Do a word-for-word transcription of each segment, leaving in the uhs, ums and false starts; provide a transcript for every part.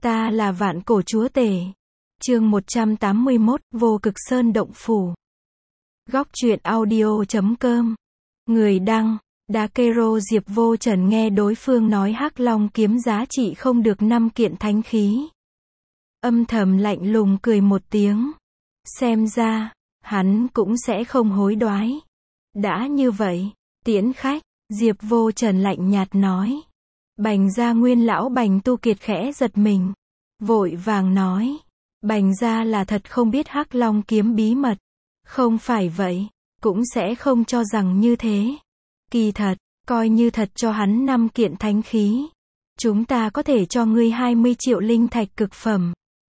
Ta là vạn cổ chúa tể. Chương một trăm tám mươi mốt, Vô Cực Sơn Động Phủ. Góc truyện audio chấm com. Người đăng, Dakero. Diệp Vô Trần nghe đối phương nói Hắc Long kiếm giá trị không được năm kiện thánh khí. Âm thầm lạnh lùng cười một tiếng. Xem ra, hắn cũng sẽ không hối đoái. Đã như vậy, tiễn khách, Diệp Vô Trần lạnh nhạt nói. Bành gia nguyên lão Bành Tu Kiệt khẽ giật mình. Vội vàng nói. Bành gia là thật không biết Hắc Long kiếm bí mật. Không phải vậy, cũng sẽ không cho rằng như thế. Kỳ thật, coi như thật cho hắn năm kiện thánh khí. Chúng ta có thể cho ngươi hai mươi triệu linh thạch cực phẩm.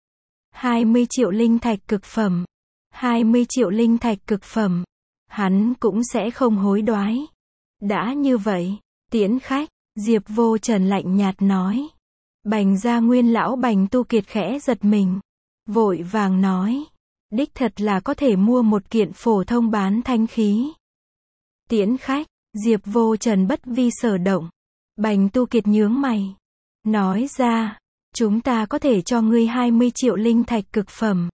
hai mươi triệu linh thạch cực phẩm. hai mươi triệu linh thạch cực phẩm. Hắn cũng sẽ không hối đoái. Đã như vậy, tiễn khách, Diệp Vô Trần lạnh nhạt nói. Bành gia nguyên lão Bành Tu Kiệt khẽ giật mình. Vội vàng nói. Đích thật là có thể mua một kiện phổ thông bán thánh khí. Tiễn khách, Diệp Vô Trần bất vi sở động. Bành Tu Kiệt nhướng mày. Nói ra, chúng ta có thể cho ngươi hai mươi triệu linh thạch cực phẩm.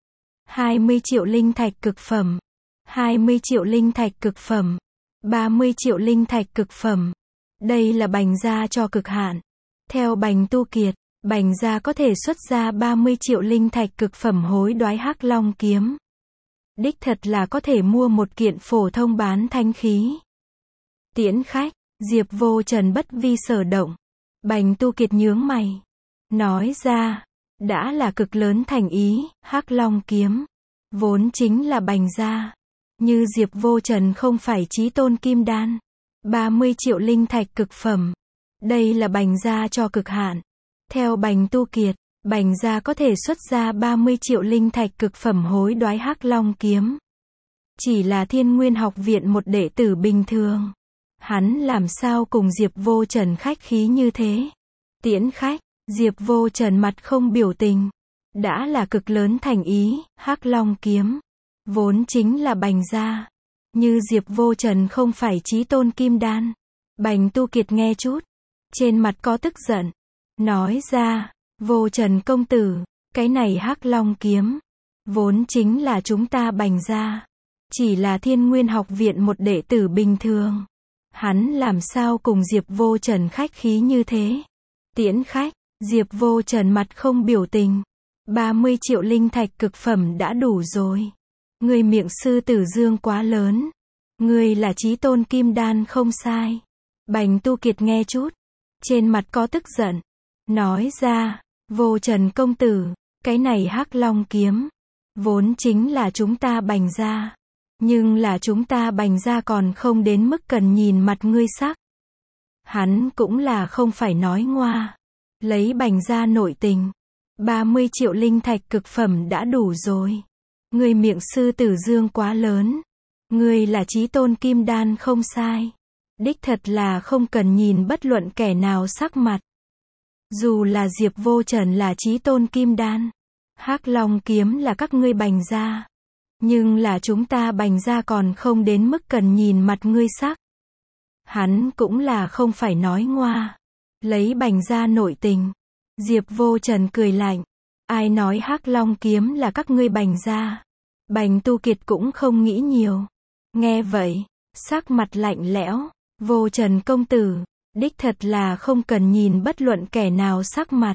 hai mươi triệu linh thạch cực phẩm. hai mươi triệu linh thạch cực phẩm. ba mươi triệu linh thạch cực phẩm. Đây là Bành gia cho cực hạn. Theo Bành Tu Kiệt, Bành gia có thể xuất ra ba mươi triệu linh thạch cực phẩm hối đoái Hắc Long kiếm. Đích thật là có thể mua một kiện phổ thông bán thánh khí. Tiễn khách, Diệp Vô Trần bất vi sở động. Bành Tu Kiệt nhướng mày. Nói ra, đã là cực lớn thành ý, Hắc Long kiếm. Vốn chính là Bành gia. Như Diệp Vô Trần không phải chí tôn kim đan. ba mươi triệu linh thạch cực phẩm. Đây là Bành gia cho cực hạn. Theo Bành Tu Kiệt, Bành gia có thể xuất ra ba mươi triệu linh thạch cực phẩm hối đoái Hắc Long kiếm. Chỉ là Thiên Nguyên học viện một đệ tử bình thường. Hắn làm sao cùng Diệp Vô Trần khách khí như thế? Tiễn khách, Diệp Vô Trần mặt không biểu tình. Đã là cực lớn thành ý, Hắc Long kiếm. Vốn chính là Bành gia. Như Diệp Vô Trần không phải chí tôn kim đan. Bành Tu Kiệt nghe chút. Trên mặt có tức giận. Nói ra, Vô Trần công tử, cái này Hắc Long kiếm. Vốn chính là chúng ta Bành gia. Chỉ là Thiên Nguyên học viện một đệ tử bình thường. Hắn làm sao cùng Diệp Vô Trần khách khí như thế? Tiễn khách, Diệp Vô Trần mặt không biểu tình. ba mươi triệu linh thạch cực phẩm đã đủ rồi. Ngươi miệng sư tử dương quá lớn. Ngươi là chí tôn kim đan không sai. Bành Tu Kiệt nghe chút. Trên mặt có tức giận. Nói ra, Vô Trần công tử, cái này Hắc Long kiếm. Vốn chính là chúng ta Bành gia. Nhưng là chúng ta Bành gia còn không đến mức cần nhìn mặt ngươi sắc. Hắn cũng là không phải nói ngoa. Lấy Bành gia nội tình. ba mươi triệu linh thạch cực phẩm đã đủ rồi. Ngươi miệng sư tử dương quá lớn. Ngươi là chí tôn kim đan không sai. Đích thật là không cần nhìn bất luận kẻ nào sắc mặt. Dù là Diệp Vô Trần là chí tôn kim đan. Hắc Long kiếm là các ngươi Bành gia. Nhưng là chúng ta Bành gia còn không đến mức cần nhìn mặt ngươi sắc. Hắn cũng là không phải nói ngoa. Lấy Bành gia nội tình. Diệp Vô Trần cười lạnh. Ai nói Hắc Long kiếm là các ngươi Bành gia? Bành Tu Kiệt cũng không nghĩ nhiều. Nghe vậy, sắc mặt lạnh lẽo. Vô Trần công tử, đích thật là không cần nhìn bất luận kẻ nào sắc mặt.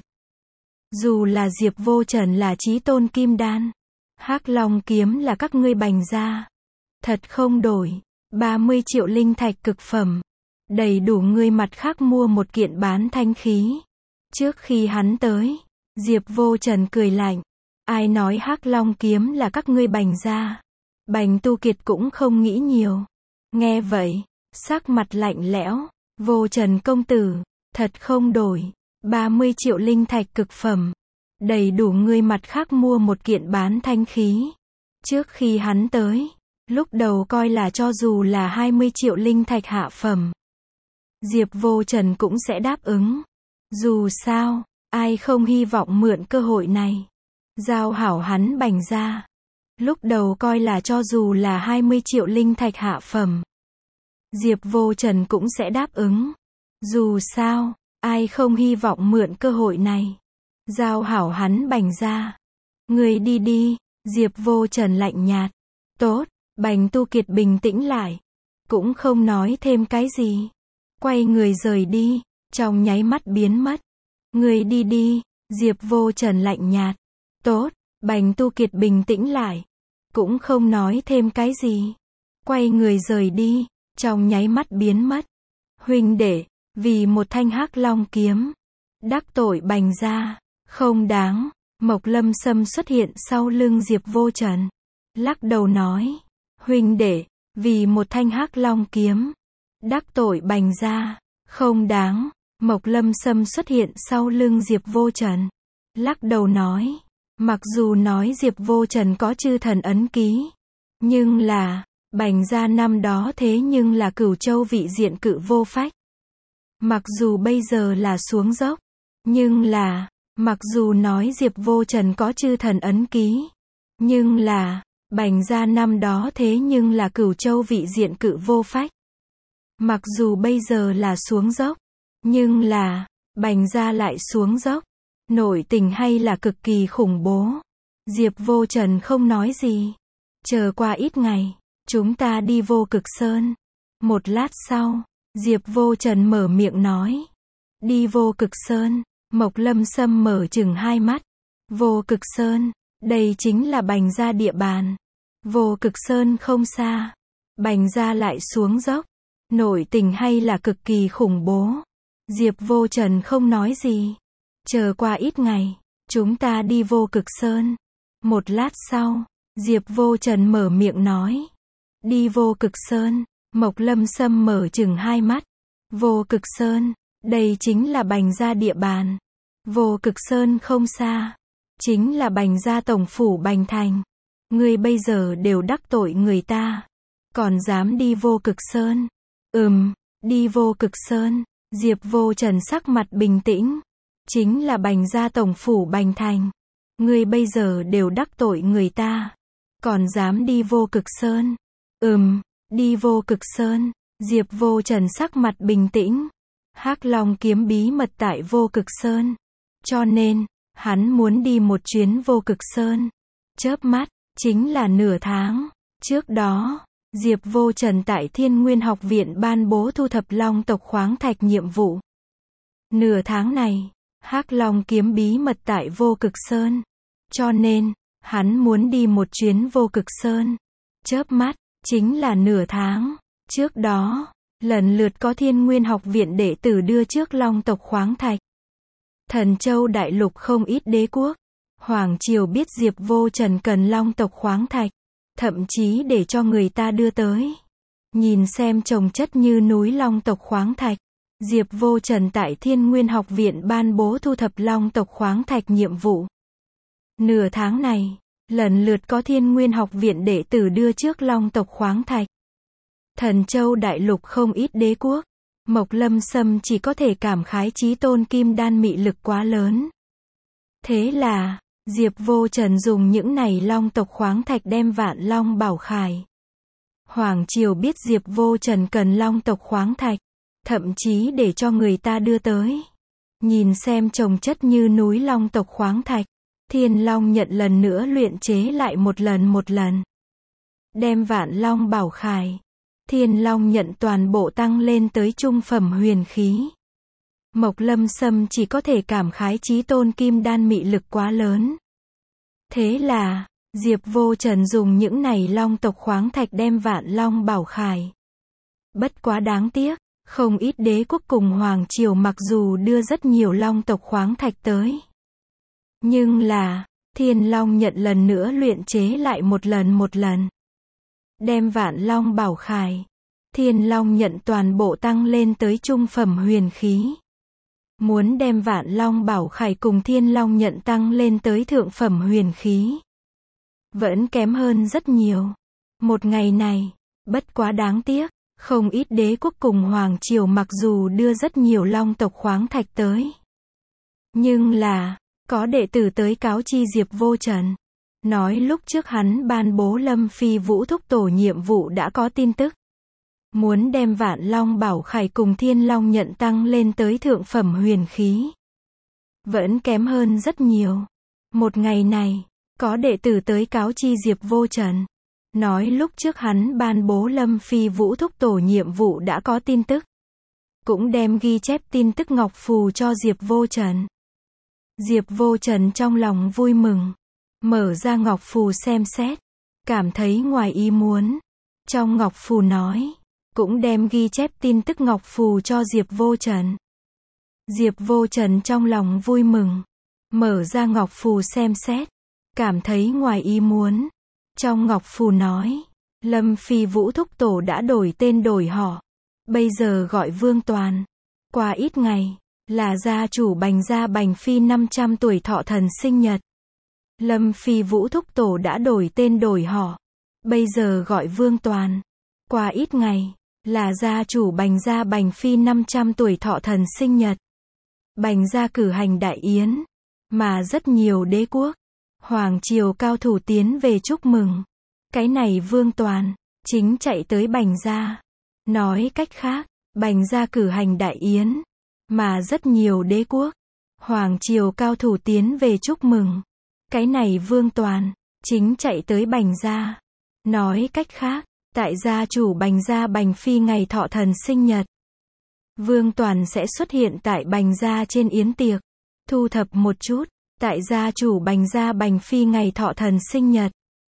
Dù là Diệp Vô Trần là chí tôn kim đan. Hắc Long kiếm là các ngươi Bành gia. Thật không đổi. ba mươi triệu linh thạch cực phẩm. Đầy đủ ngươi mặt khác mua một kiện bán thanh khí. Trước khi hắn tới, Diệp Vô Trần cười lạnh. Ai nói Hắc Long kiếm là các ngươi Bành gia? Bành Tu Kiệt cũng không nghĩ nhiều. Nghe vậy, sắc mặt lạnh lẽo. Vô Trần công tử, thật không đổi. ba mươi triệu linh thạch cực phẩm. Đầy đủ ngươi mặt khác mua một kiện bán thanh khí. Trước khi hắn tới, lúc đầu coi là cho dù là hai mươi triệu linh thạch hạ phẩm. Diệp Vô Trần cũng sẽ đáp ứng. Dù sao, ai không hy vọng mượn cơ hội này. Giao hảo hắn Bành gia. Lúc đầu coi là cho dù là hai mươi triệu linh thạch hạ phẩm. Diệp Vô Trần cũng sẽ đáp ứng. Dù sao, ai không hy vọng mượn cơ hội này. Giao hảo hắn bành ra. Người đi đi, Diệp Vô Trần lạnh nhạt. Tốt, Bành Tu Kiệt bình tĩnh lại. Cũng không nói thêm cái gì. Quay người rời đi, trong nháy mắt biến mất. Người đi đi, Diệp Vô Trần lạnh nhạt. Tốt, Bành Tu Kiệt bình tĩnh lại. Cũng không nói thêm cái gì. Quay người rời đi, trong nháy mắt biến mất. Huynh đệ, vì một thanh hắc long kiếm. Đắc tội Bành gia, không đáng. Mộc Lâm Sâm xuất hiện sau lưng Diệp Vô Trần. Lắc đầu nói. Huynh đệ, vì một thanh hắc long kiếm. Đắc tội Bành gia, không đáng. Mộc Lâm Sâm xuất hiện sau lưng Diệp Vô Trần. Lắc đầu nói. Mặc dù nói Diệp Vô Trần có chư thần ấn ký. Nhưng là, Bành gia năm đó thế nhưng là Cửu Châu vị diện cự vô phách. Mặc dù bây giờ là xuống dốc. Nhưng là, mặc dù nói Diệp Vô Trần có chư thần ấn ký. Nhưng là, Bành gia năm đó thế nhưng là Cửu Châu vị diện cự vô phách. Mặc dù bây giờ là xuống dốc. Nhưng là, Bành gia lại xuống dốc. Nội tình hay là cực kỳ khủng bố. Diệp Vô Trần không nói gì. Chờ qua ít ngày, chúng ta đi Vô Cực Sơn. Một lát sau, Diệp Vô Trần mở miệng nói. Đi Vô Cực Sơn. Mộc Lâm Sâm mở chừng hai mắt. Vô Cực Sơn, đây chính là Bành gia địa bàn. Vô Cực Sơn không xa. Bành gia lại xuống dốc. Nội tình hay là cực kỳ khủng bố. Diệp Vô Trần không nói gì. Chờ qua ít ngày, chúng ta đi Vô Cực Sơn. Một lát sau, Diệp Vô Trần mở miệng nói. Đi Vô Cực Sơn. Mộc Lâm Sâm mở chừng hai mắt. Vô Cực Sơn, đây chính là Bành gia địa bàn. Vô Cực Sơn không xa. Chính là Bành gia tổng phủ Bành Thành. Ngươi bây giờ đều đắc tội người ta. Còn dám đi Vô Cực Sơn. Ừm, đi Vô Cực Sơn. Diệp Vô Trần sắc mặt bình tĩnh. Chính là Bành gia tổng phủ Bành Thành. Ngươi bây giờ đều đắc tội người ta. Còn dám đi Vô Cực Sơn. Ừm, đi Vô Cực Sơn. Diệp Vô Trần sắc mặt bình tĩnh. Hắc Long kiếm bí mật tại Vô Cực Sơn. Cho nên, hắn muốn đi một chuyến Vô Cực Sơn. Chớp mắt, chính là nửa tháng. Trước đó, Diệp Vô Trần tại Thiên Nguyên Học Viện ban bố thu thập Long tộc khoáng thạch nhiệm vụ. Nửa tháng này, Hắc Long kiếm bí mật tại Vô Cực Sơn. Cho nên, hắn muốn đi một chuyến Vô Cực Sơn. Chớp mắt, chính là nửa tháng. Trước đó, lần lượt có Thiên Nguyên Học Viện đệ tử đưa trước Long tộc khoáng thạch. Thần Châu đại lục không ít đế quốc. Hoàng triều biết Diệp Vô Trần cần Long tộc khoáng thạch. Thậm chí để cho người ta đưa tới. Nhìn xem trồng chất như núi Long tộc khoáng thạch. Diệp Vô Trần tại Thiên Nguyên Học Viện ban bố thu thập Long tộc khoáng thạch nhiệm vụ. Nửa tháng này, lần lượt có Thiên Nguyên Học Viện đệ tử đưa trước Long tộc khoáng thạch. Thần Châu đại lục không ít đế quốc. Mộc Lâm Sâm chỉ có thể cảm khái chí tôn kim đan mị lực quá lớn. Thế là, Diệp Vô Trần dùng những này Long tộc khoáng thạch đem Vạn Long bảo khải. Hoàng triều biết Diệp Vô Trần cần Long tộc khoáng thạch. Thậm chí để cho người ta đưa tới. Nhìn xem trồng chất như núi Long tộc khoáng thạch. Thiên Long nhận lần nữa luyện chế lại một lần một lần. Đem Vạn Long bảo khải. Thiên Long nhận toàn bộ tăng lên tới trung phẩm huyền khí. Mộc Lâm Sâm chỉ có thể cảm khái chí tôn kim đan mị lực quá lớn. Thế là, Diệp Vô Trần dùng những này Long tộc khoáng thạch đem Vạn Long bảo khải. Bất quá đáng tiếc, không ít đế quốc cùng Hoàng triều mặc dù đưa rất nhiều Long tộc khoáng thạch tới. Nhưng là, Thiên Long nhận lần nữa luyện chế lại một lần một lần. Đem Vạn Long bảo khải. Thiên Long nhận toàn bộ tăng lên tới trung phẩm huyền khí. Muốn đem Vạn Long bảo khải cùng Thiên Long nhận tăng lên tới thượng phẩm huyền khí. Vẫn kém hơn rất nhiều. Một ngày này, bất quá đáng tiếc, không ít đế quốc cùng Hoàng triều mặc dù đưa rất nhiều Long tộc khoáng thạch tới. Nhưng là, có đệ tử tới cáo chi Diệp Vô Trần. Nói lúc trước hắn ban bố Lâm Phi Vũ thúc tổ nhiệm vụ đã có tin tức. Muốn đem Vạn Long bảo khải cùng Thiên Long nhận tăng lên tới thượng phẩm huyền khí. vẫn kém hơn rất nhiều. Một ngày này, có đệ tử tới cáo chi Diệp Vô Trần, nói lúc trước hắn ban bố Lâm Phi Vũ thúc tổ nhiệm vụ đã có tin tức, cũng đem ghi chép tin tức ngọc phù cho Diệp Vô Trần. Diệp Vô Trần trong lòng vui mừng, mở ra ngọc phù xem xét, cảm thấy ngoài ý muốn. Trong ngọc phù nói, cũng đem ghi chép tin tức ngọc phù cho Diệp Vô Trần. Diệp Vô Trần trong lòng vui mừng, mở ra ngọc phù xem xét, cảm thấy ngoài ý muốn. Trong ngọc phù nói, Lâm Phi Vũ thúc tổ đã đổi tên đổi họ, bây giờ gọi Vương Toàn. Qua ít ngày, là gia chủ Bành gia Bành Phi năm trăm tuổi thọ thần sinh nhật. Lâm Phi Vũ thúc tổ đã đổi tên đổi họ, bây giờ gọi Vương Toàn. Qua ít ngày, là gia chủ Bành gia Bành Phi năm trăm tuổi thọ thần sinh nhật. Bành gia cử hành đại yến, mà rất nhiều đế quốc, hoàng triều cao thủ tiến về chúc mừng. Cái này Vương Toàn, chính chạy tới Bành gia. Nói cách khác, Bành gia cử hành đại yến, mà rất nhiều đế quốc, hoàng triều cao thủ tiến về chúc mừng. Cái này Vương Toàn, chính chạy tới Bành gia. Nói cách khác, tại gia chủ Bành gia Bành Phi ngày thọ thần sinh nhật, Vương Toàn sẽ xuất hiện tại Bành gia trên yến tiệc. Thu thập một chút, tại gia chủ Bành gia Bành Phi ngày thọ thần sinh nhật,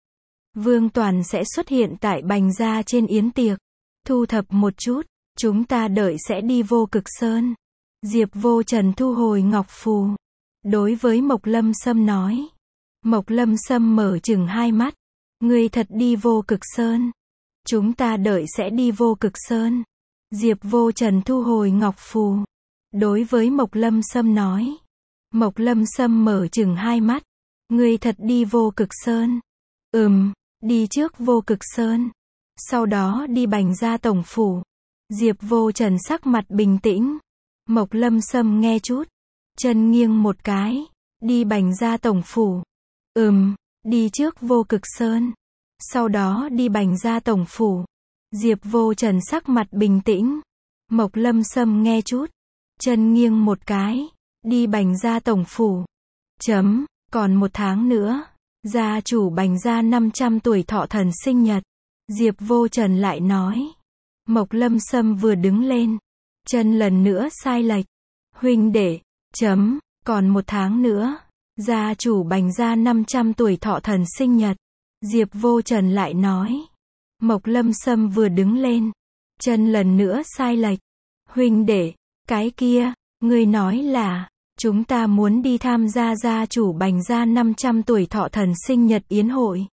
Vương Toàn sẽ xuất hiện tại Bành gia trên yến tiệc. Thu thập một chút, chúng ta đợi sẽ đi Vô Cực Sơn. Diệp Vô Trần thu hồi ngọc phù, đối với Mộc Lâm Sâm nói. Mộc Lâm Sâm mở chừng hai mắt, ngươi thật đi Vô Cực Sơn? Chúng ta đợi sẽ đi Vô Cực Sơn. Diệp Vô Trần thu hồi ngọc phù, đối với Mộc Lâm Sâm nói. Mộc Lâm Sâm mở chừng hai mắt, ngươi thật đi Vô Cực Sơn? Ừm, đi trước Vô Cực Sơn, sau đó đi Bành gia tổng phủ. Diệp Vô Trần sắc mặt bình tĩnh. Mộc Lâm Sâm nghe chút, chân nghiêng một cái, đi Bành gia tổng phủ. Ừm, đi trước Vô Cực Sơn, sau đó đi Bành gia tổng phủ. Diệp Vô Trần sắc mặt bình tĩnh. Mộc Lâm Sâm nghe chút, chân nghiêng một cái, đi Bành gia tổng phủ. Chấm, còn một tháng nữa, gia chủ Bành gia năm trăm tuổi thọ thần sinh nhật. Diệp Vô Trần lại nói. Mộc Lâm Sâm vừa đứng lên, chân lần nữa sai lệch. Huynh đệ, chấm, còn một tháng nữa, gia chủ Bành gia năm trăm tuổi thọ thần sinh nhật. Diệp Vô Trần lại nói. Mộc Lâm Sâm vừa đứng lên, chân lần nữa sai lệch. Huynh đệ, cái kia, ngươi nói là, chúng ta muốn đi tham gia gia chủ Bành gia năm trăm tuổi thọ thần sinh nhật yến hội.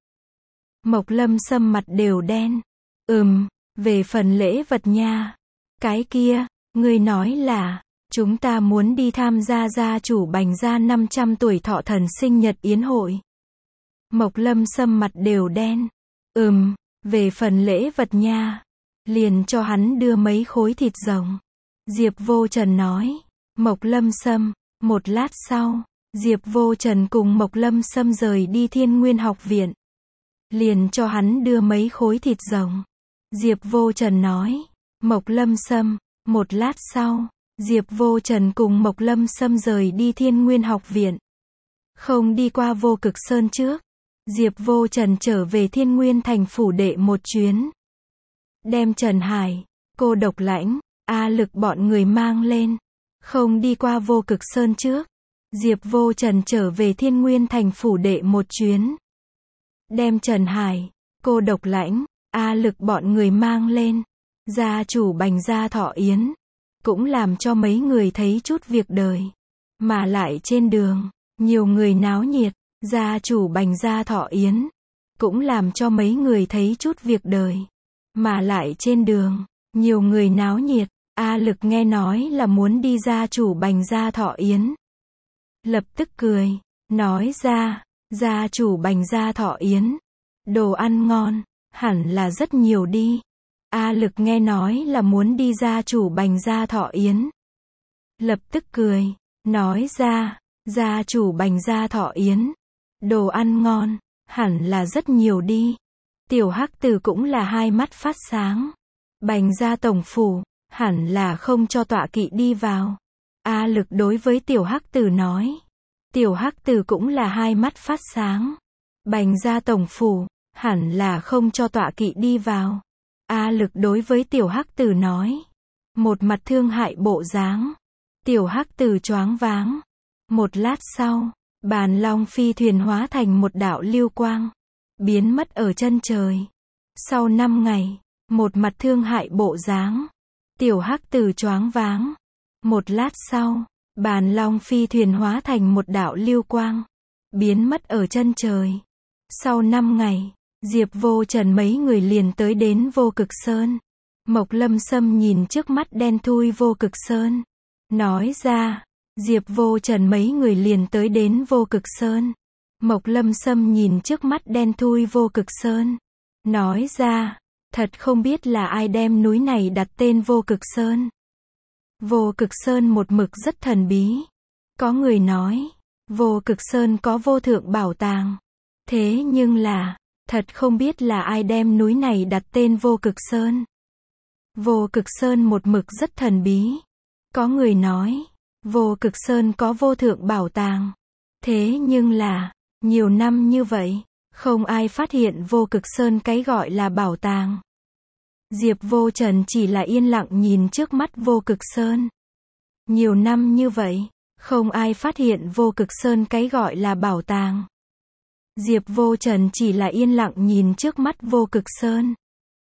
Mộc Lâm Sâm mặt đều đen. Ừm, về phần lễ vật nha. Cái kia, ngươi nói là, chúng ta muốn đi tham gia gia chủ Bành gia năm trăm tuổi thọ thần sinh nhật yến hội. Mộc Lâm Sâm mặt đều đen. Ừm, về phần lễ vật nha, liền cho hắn đưa mấy khối thịt rồng. Diệp Vô Trần nói. Mộc Lâm Sâm, một lát sau, Diệp Vô Trần cùng Mộc Lâm Sâm rời đi Thiên Nguyên học viện. Liền cho hắn đưa mấy khối thịt rồng. Diệp Vô Trần nói. Mộc Lâm Sâm, một lát sau, Diệp Vô Trần cùng Mộc Lâm Sâm rời đi Thiên Nguyên học viện. Không đi qua Vô Cực Sơn trước, Diệp Vô Trần trở về Thiên Nguyên thành phủ đệ một chuyến. Đem Trần Hải, Cô Độc Lãnh, A Lực bọn người mang lên. Không đi qua Vô Cực Sơn trước, Diệp Vô Trần trở về Thiên Nguyên thành phủ đệ một chuyến. Đem Trần Hải, Cô Độc Lãnh, A Lực bọn người mang lên. Gia chủ Bành gia thọ yến, cũng làm cho mấy người thấy chút việc đời. Mà lại trên đường, nhiều người náo nhiệt. Gia chủ Bành gia thọ yến, cũng làm cho mấy người thấy chút việc đời. Mà lại trên đường, nhiều người náo nhiệt. A Lực nghe nói là muốn đi gia chủ Bành gia thọ yến, lập tức cười, nói ra, gia chủ Bành gia thọ yến, đồ ăn ngon, hẳn là rất nhiều đi. A Lực nghe nói là muốn đi gia chủ Bành gia thọ yến, lập tức cười, nói ra, gia chủ Bành gia thọ yến, đồ ăn ngon, hẳn là rất nhiều đi. Tiểu Hắc Tử cũng là hai mắt phát sáng. Bành gia tổng phủ, hẳn là không cho tọa kỵ đi vào. A Lực đối với Tiểu Hắc Tử nói. Tiểu Hắc Tử cũng là hai mắt phát sáng. Bành gia tổng phủ, hẳn là không cho tọa kỵ đi vào. A Lực đối với Tiểu Hắc Tử nói. Một mặt thương hại bộ dáng. Tiểu Hắc Tử choáng váng. Một lát sau, bàn long phi thuyền hóa thành một đạo lưu quang, biến mất ở chân trời. Sau năm ngày, một mặt thương hại bộ dáng. Tiểu Hắc Tử choáng váng. Một lát sau, bàn long phi thuyền hóa thành một đạo lưu quang, biến mất ở chân trời. Sau năm ngày, Diệp Vô Trần mấy người liền tới đến Vô Cực Sơn. Mộc Lâm Sâm nhìn trước mắt đen thui Vô Cực Sơn, nói ra. Diệp Vô Trần mấy người liền tới đến Vô Cực Sơn. Mộc Lâm Sâm nhìn trước mắt đen thui Vô Cực Sơn, nói ra. Thật không biết là ai đem núi này đặt tên Vô Cực Sơn. Vô Cực Sơn một mực rất thần bí. Có người nói, Vô Cực Sơn có vô thượng bảo tàng. Thế nhưng là, thật không biết là ai đem núi này đặt tên Vô Cực Sơn. Vô Cực Sơn một mực rất thần bí. Có người nói, Vô Cực Sơn có vô thượng bảo tàng. Thế nhưng là, nhiều năm như vậy, không ai phát hiện Vô Cực Sơn cái gọi là bảo tàng. Diệp Vô Trần chỉ là yên lặng nhìn trước mắt Vô Cực Sơn. Nhiều năm như vậy, không ai phát hiện Vô Cực Sơn cái gọi là bảo tàng. Diệp Vô Trần chỉ là yên lặng nhìn trước mắt Vô Cực Sơn.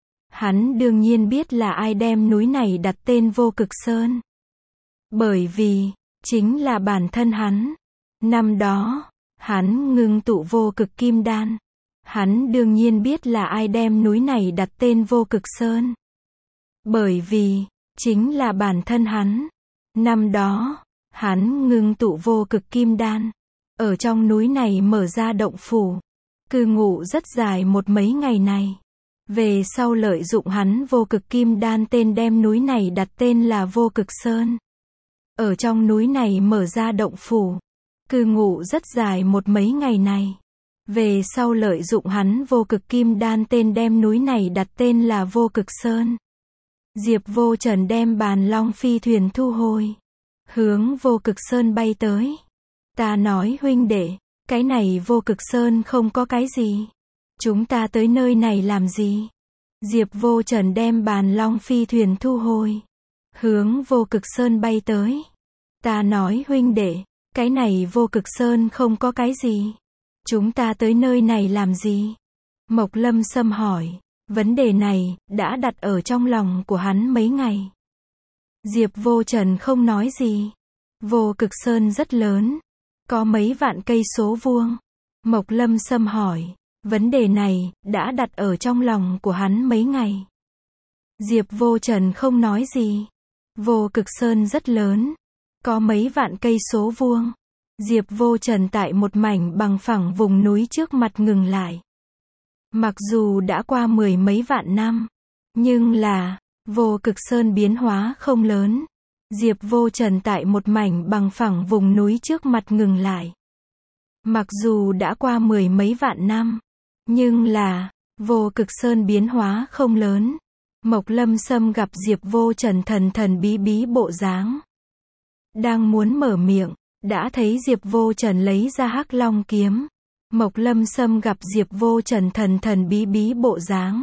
Hắn đương nhiên biết là ai đem núi này đặt tên Vô Cực Sơn. Bởi vì, chính là bản thân hắn. Năm đó, hắn ngưng tụ vô cực kim đan. Hắn đương nhiên biết là ai đem núi này đặt tên Vô Cực Sơn. Bởi vì, chính là bản thân hắn. Năm đó, hắn ngưng tụ vô cực kim đan. Ở trong núi này mở ra động phủ. Cư ngụ rất dài một mấy ngày này. Về sau lợi dụng hắn vô cực kim đan tên đem núi này đặt tên là Vô Cực Sơn. Ở trong núi này mở ra động phủ. Cư ngụ rất dài một mấy ngày này. Về sau lợi dụng hắn vô cực kim đan tên đem núi này đặt tên là Vô Cực Sơn. Diệp Vô Trần đem bàn long phi thuyền thu hồi. Hướng Vô Cực Sơn bay tới. Ta nói huynh đệ, cái này Vô Cực Sơn không có cái gì. Chúng ta tới nơi này làm gì? Diệp Vô Trần đem bàn long phi thuyền thu hồi. Hướng Vô Cực Sơn bay tới. Ta nói huynh đệ, cái này Vô Cực Sơn không có cái gì. Chúng ta tới nơi này làm gì? Mộc Lâm Sâm hỏi. Vấn đề này, đã đặt ở trong lòng của hắn mấy ngày. Diệp Vô Trần không nói gì. Vô Cực Sơn rất lớn. Có mấy vạn cây số vuông. Mộc Lâm Sâm hỏi. Vấn đề này, đã đặt ở trong lòng của hắn mấy ngày. Diệp Vô Trần không nói gì. Vô Cực Sơn rất lớn. Có mấy vạn cây số vuông. Diệp Vô Trần tại một mảnh bằng phẳng vùng núi trước mặt ngừng lại. Mặc dù đã qua mười mấy vạn năm, nhưng là, Vô Cực Sơn biến hóa không lớn. Diệp Vô Trần tại một mảnh bằng phẳng vùng núi trước mặt ngừng lại. Mặc dù đã qua mười mấy vạn năm, nhưng là, Vô Cực Sơn biến hóa không lớn. Mộc Lâm Sâm gặp Diệp Vô Trần thần thần bí bí bộ dáng. Đang muốn mở miệng, đã thấy Diệp Vô Trần lấy ra Hắc Long kiếm. Mộc Lâm Sâm gặp Diệp Vô Trần thần thần bí bí bộ dáng.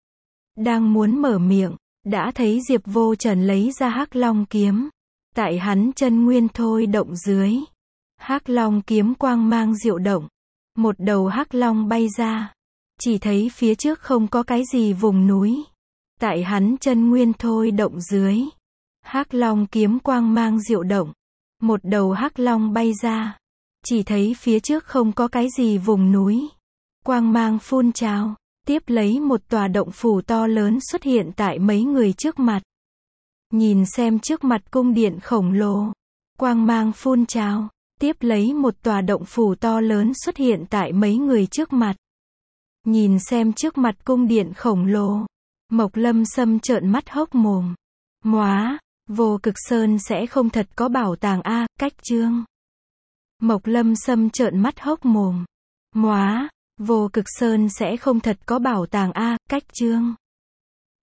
Đang muốn mở miệng, đã thấy Diệp Vô Trần lấy ra Hắc Long kiếm. Tại hắn chân nguyên thôi động dưới. Hắc Long kiếm quang mang diệu động. Một đầu Hắc Long bay ra. Chỉ thấy phía trước không có cái gì vùng núi. Tại hắn chân nguyên thôi động dưới. Hắc Long kiếm quang mang diệu động. Một đầu Hắc Long bay ra. Chỉ thấy phía trước không có cái gì vùng núi. Quang mang phun trào. Tiếp lấy một tòa động phủ to lớn xuất hiện tại mấy người trước mặt. Nhìn xem trước mặt cung điện khổng lồ. Quang mang phun trào. Tiếp lấy một tòa động phủ to lớn xuất hiện tại mấy người trước mặt. Nhìn xem trước mặt cung điện khổng lồ. Mộc Lâm Sâm trợn mắt hốc mồm. Móa, Vô Cực Sơn sẽ không thật có bảo tàng a, cách chương. Mộc Lâm Sâm trợn mắt hốc mồm. Móa, Vô Cực Sơn sẽ không thật có bảo tàng a, cách chương.